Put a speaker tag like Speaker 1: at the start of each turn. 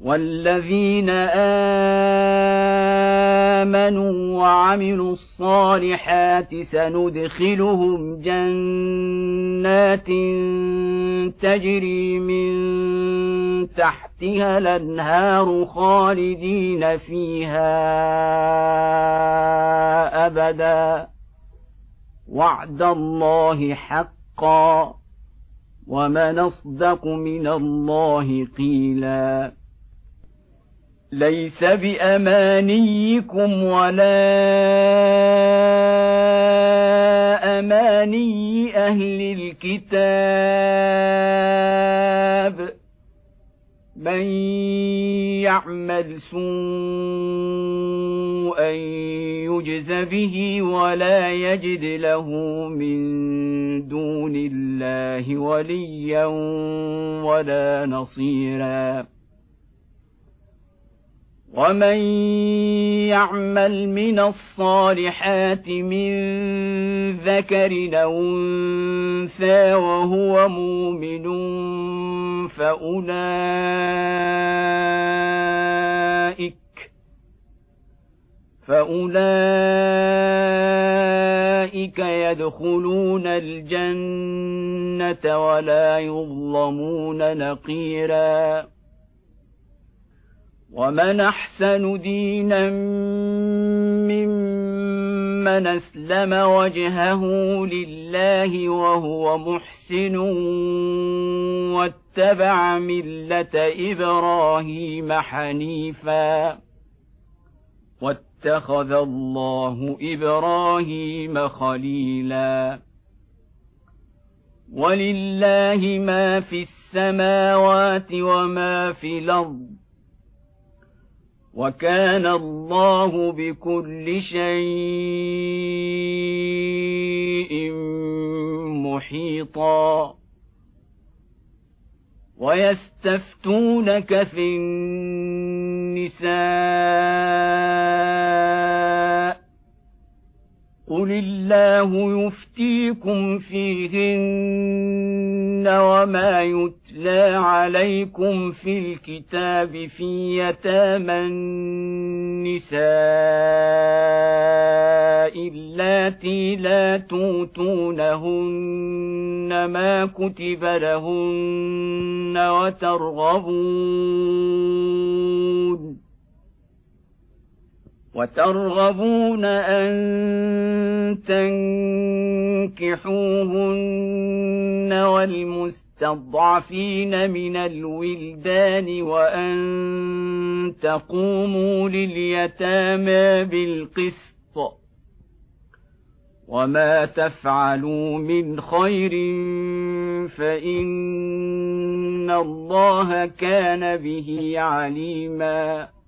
Speaker 1: والذين آمنوا وعملوا الصالحات سندخلهم جنات تجري من تحتها الأنهار خالدين فيها أبدا وعد الله حقا ومن أصدق من الله قيلا ليس بأمانيكم ولا أماني أهل الكتاب من يعمل سوءا يجز به ولا يجد له من دون الله وليا ولا نصيرا ومن يعمل من الصالحات من ذكر أو أنثى وهو مؤمن فأولئك يدخلون الجنة ولا يظلمون نقيرا ومن أحسن دينا ممن أسلم وجهه لله وهو محسن واتبع ملة إبراهيم حنيفا واتخذ الله إبراهيم خليلا ولله ما في السماوات وما في الأرض وكان الله بكل شيء محيطا ويستفتونك في النساء قل الله يفتيكم فيهن وما يتلى عليكم في الكتاب في يتامى النساء اللاتي لا توتونهن ما كتب لهن وترغبون أن تنكحوهن والمستضعفين من الولدان وأن تقوموا لليتامى بالقسط وما تفعلوا من خير فإن الله كان به عليما